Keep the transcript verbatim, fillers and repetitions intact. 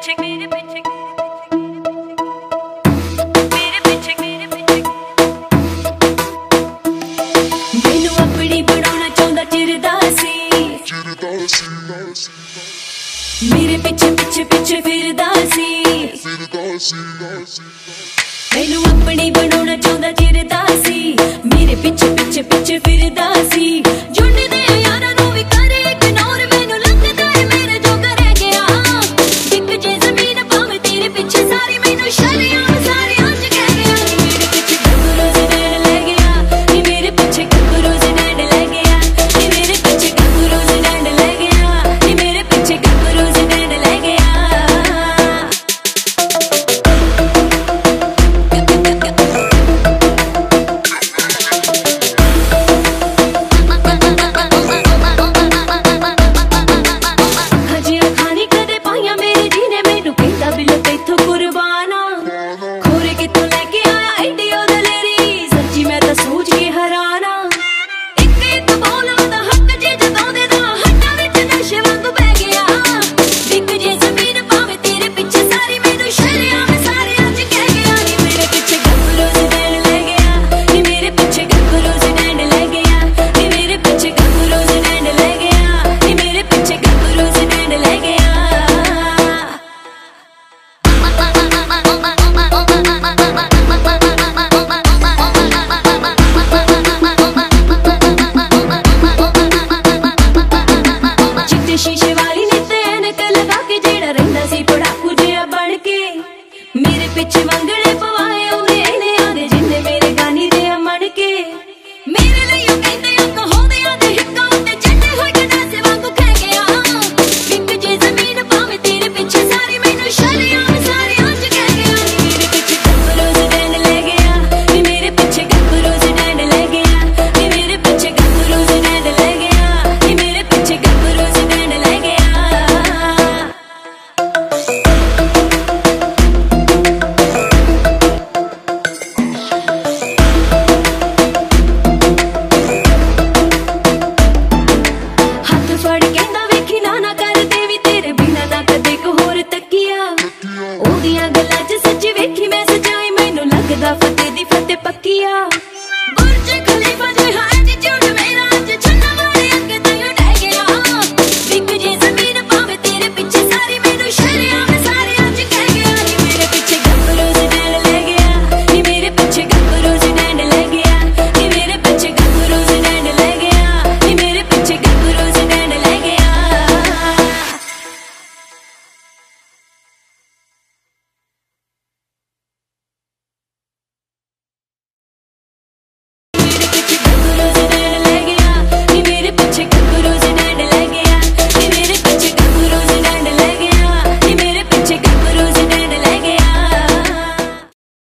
पीछे मेरे पीछे मेरे पीछे मेरे पीछे मैनू अपनी बनाना चाहता चिरदा सी मेरे पीछे पीछे पीछे फिरदा सी मैनू अपनी बनाना चाहता चिरदा सी मेरे पीछे पीछे पीछे फिरदा सी जुड़ने दे यारा नू भी करे इग्नोर मैनू लगदा है मेरे जो करे गया दिख जे जमीन पावे तेरे पीछे सारी मैनू शर्म सारी आज कह गया मेरे पीछे गबरू से डैड ले गया नी मेरे पीछे गबरू से डैड ले गया नी मेरे पीछे गबरू से डैड ले गया नी मेरे पीछे गबरू से डैड ले गया शीशे वाली ने ते ऐनक लगा के जेड़ा रहिंदा सी पड़ाकू जिहा बन के मेरे पीछे मंगले पवाए उन्हें इन्हें आदे जिन्ने मेरे गानी दे मन के मेरे लिए कहंदे अंग होंदे आदे हिक्का उत्ते चढ़े होए गंडासे वांगू कह गया विक जे जमीन पावे तेरे पीछे सारी मैनू शर्म सारी आज कह गया मेरे पीछे गबरू से डैड ले गया नी मेरे पीछे गबरू से डैड ले गया नी मेरे पीछे गबरू से डैड ले गया नी मेरे पीछे गबरू से डैड ले गया हाथ फड़ कहंदा वेखी ना ना करदे वी तेरे बिना ना कदे को होर तकिया ओदियां गल्लां च सच्ची वेखी मैं सजाई मैनू लगदा फतेह दी फतेह पक्किया बुर्ज खलीफा जिहा एटीट्यूड मेरा अज छन्ना वाले अगे तैयो डह गया विक जे जमीन पावे तेरे पीछे सारी मैनू शर्म सारी आज कह गया नी मेरे पीछे गबरू से डैड ले गया नी मेरे पीछे गबरू से डैड ले गया नी मेरे पीछे गबरू से डैड ले गया नी मेरे पीछे गबरू से डैड